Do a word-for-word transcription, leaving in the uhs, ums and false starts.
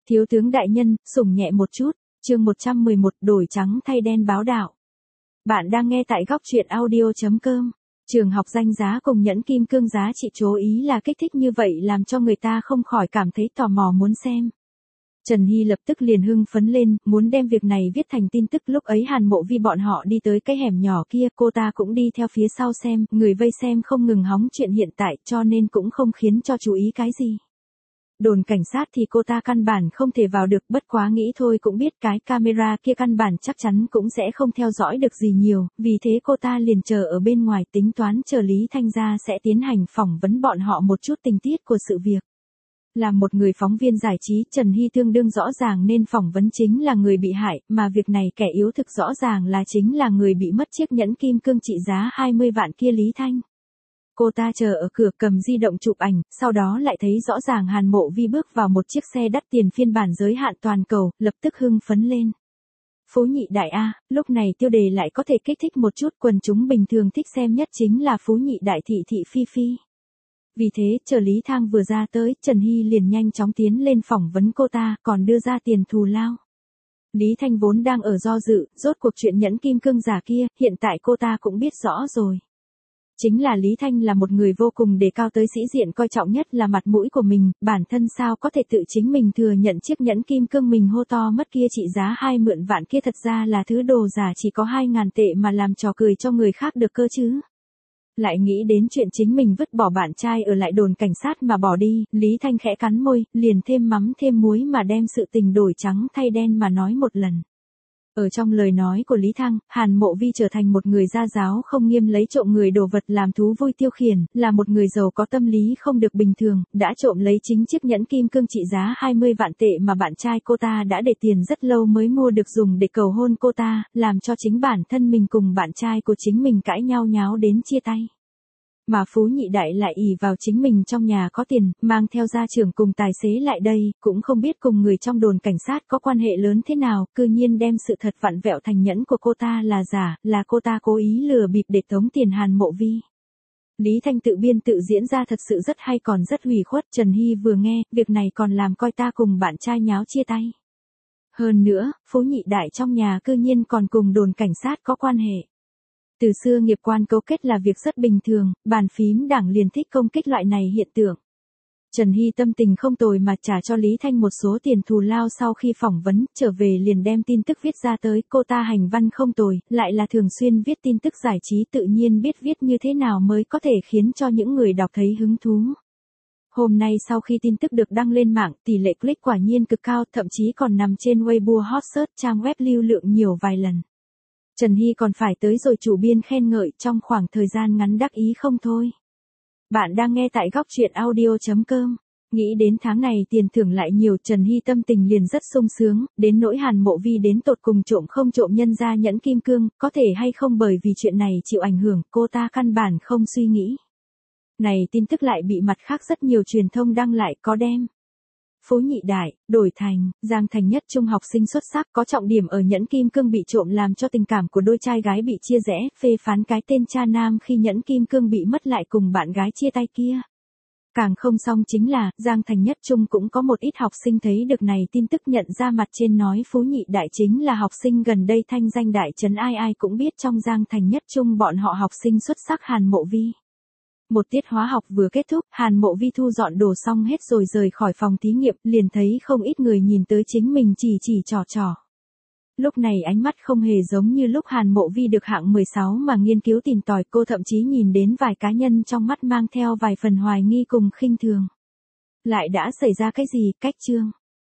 Thiếu tướng đại nhân, sủng nhẹ một chút, chương một trăm mười một đổi trắng thay đen báo đạo. Bạn đang nghe tại góc truyện audio.com. Trường học danh giá cùng nhẫn kim cương giá trị chố ý là kích thích như vậy làm cho người ta không khỏi cảm thấy tò mò muốn xem. Trần Hy lập tức liền hưng phấn lên, muốn đem việc này viết thành tin tức. Lúc ấy Hàn Mộ Vi bọn họ đi tới cái hẻm nhỏ kia, cô ta cũng đi theo phía sau xem, người vây xem không ngừng hóng chuyện hiện tại cho nên cũng không khiến cho chú ý cái gì. Đồn cảnh sát thì cô ta căn bản không thể vào được, bất quá nghĩ thôi cũng biết cái camera kia căn bản chắc chắn cũng sẽ không theo dõi được gì nhiều, vì thế cô ta liền chờ ở bên ngoài tính toán chờ Lý Thanh gia sẽ tiến hành phỏng vấn bọn họ một chút tình tiết của sự việc. Làm một người phóng viên giải trí, Trần Hy tương đương rõ ràng nên phỏng vấn chính là người bị hại, mà việc này kẻ yếu thực rõ ràng là chính là người bị mất chiếc nhẫn kim cương trị giá hai mươi vạn kia Lý Thanh. Cô ta chờ ở cửa cầm di động chụp ảnh, sau đó lại thấy rõ ràng Hàn Mộ Vi bước vào một chiếc xe đắt tiền phiên bản giới hạn toàn cầu, lập tức hưng phấn lên. Phú Nhị Đại A, lúc này tiêu đề lại có thể kích thích một chút, quần chúng bình thường thích xem nhất chính là Phú Nhị Đại thị thị phi phi. Vì thế, chờ Lý Thang vừa ra tới, Trần Hy liền nhanh chóng tiến lên phỏng vấn cô ta, còn đưa ra tiền thù lao. Lý Thanh vốn đang ở do dự, rốt cuộc chuyện nhẫn kim cương giả kia, hiện tại cô ta cũng biết rõ rồi. Chính là Lý Thanh là một người vô cùng đề cao tới sĩ diện, coi trọng nhất là mặt mũi của mình, bản thân sao có thể tự chính mình thừa nhận chiếc nhẫn kim cương mình hô to mất kia trị giá hai mượn vạn kia thật ra là thứ đồ giả chỉ có hai ngàn tệ mà làm trò cười cho người khác được cơ chứ. Lại nghĩ đến chuyện chính mình vứt bỏ bạn trai ở lại đồn cảnh sát mà bỏ đi, Lý Thanh khẽ cắn môi, liền thêm mắm thêm muối mà đem sự tình đổi trắng thay đen mà nói một lần. Ở trong lời nói của Lý Thăng, Hàn Mộ Vi trở thành một người gia giáo không nghiêm, lấy trộm người đồ vật làm thú vui tiêu khiển, là một người giàu có tâm lý không được bình thường, đã trộm lấy chính chiếc nhẫn kim cương trị giá hai mươi vạn tệ mà bạn trai cô ta đã để tiền rất lâu mới mua được dùng để cầu hôn cô ta, làm cho chính bản thân mình cùng bạn trai của chính mình cãi nhau nháo đến chia tay. Mà Phú Nhị Đại lại ỷ vào chính mình trong nhà có tiền, mang theo gia trưởng cùng tài xế lại đây, cũng không biết cùng người trong đồn cảnh sát có quan hệ lớn thế nào, cư nhiên đem sự thật vặn vẹo thành nhẫn của cô ta là giả, là cô ta cố ý lừa bịp để tống tiền Hàn Mộ Vi. Lý Thanh tự biên tự diễn ra thật sự rất hay, còn rất ủy khuất. Trần Hy vừa nghe, việc này còn làm coi ta cùng bạn trai nháo chia tay. Hơn nữa, Phú Nhị Đại trong nhà cư nhiên còn cùng đồn cảnh sát có quan hệ. Từ xưa nghiệp quan cấu kết là việc rất bình thường, bàn phím đảng liền thích công kích loại này hiện tượng. Trần Hy tâm tình không tồi mà trả cho Lý Thanh một số tiền thù lao sau khi phỏng vấn, trở về liền đem tin tức viết ra tới. Cô ta hành văn không tồi, lại là thường xuyên viết tin tức giải trí, tự nhiên biết viết như thế nào mới có thể khiến cho những người đọc thấy hứng thú. Hôm nay sau khi tin tức được đăng lên mạng, tỷ lệ click quả nhiên cực cao, thậm chí còn nằm trên Weibo hot search, trang web lưu lượng nhiều vài lần. Trần Hy còn phải tới rồi chủ biên khen ngợi, trong khoảng thời gian ngắn đắc ý không thôi. Bạn đang nghe tại góc truyện audio.com. Nghĩ đến tháng này tiền thưởng lại nhiều, Trần Hy tâm tình liền rất sung sướng, đến nỗi Hàn Mộ Vi đến tột cùng trộm không trộm nhân ra nhẫn kim cương, có thể hay không bởi vì chuyện này chịu ảnh hưởng, cô ta căn bản không suy nghĩ. Này tin tức lại bị mặt khác rất nhiều truyền thông đăng lại, có đem Phú Nhị Đại đổi thành Giang Thành Nhất Trung học sinh xuất sắc, có trọng điểm ở nhẫn kim cương bị trộm làm cho tình cảm của đôi trai gái bị chia rẽ, phê phán cái tên cha nam khi nhẫn kim cương bị mất lại cùng bạn gái chia tay kia. Càng không xong chính là, Giang Thành Nhất Trung cũng có một ít học sinh thấy được này tin tức nhận ra mặt trên nói Phú Nhị Đại chính là học sinh gần đây thanh danh đại trấn, ai ai cũng biết trong Giang Thành Nhất Trung bọn họ học sinh xuất sắc Hàn Mộ Vi. Một tiết hóa học vừa kết thúc, Hàn Mộ Vi thu dọn đồ xong hết rồi rời khỏi phòng thí nghiệm, liền thấy không ít người nhìn tới chính mình chỉ chỉ trò trò. Lúc này ánh mắt không hề giống như lúc Hàn Mộ Vi được hạng mười sáu mà nghiên cứu tìm tòi, cô thậm chí nhìn đến vài cá nhân trong mắt mang theo vài phần hoài nghi cùng khinh thường. Lại đã xảy ra cái gì, cách chương?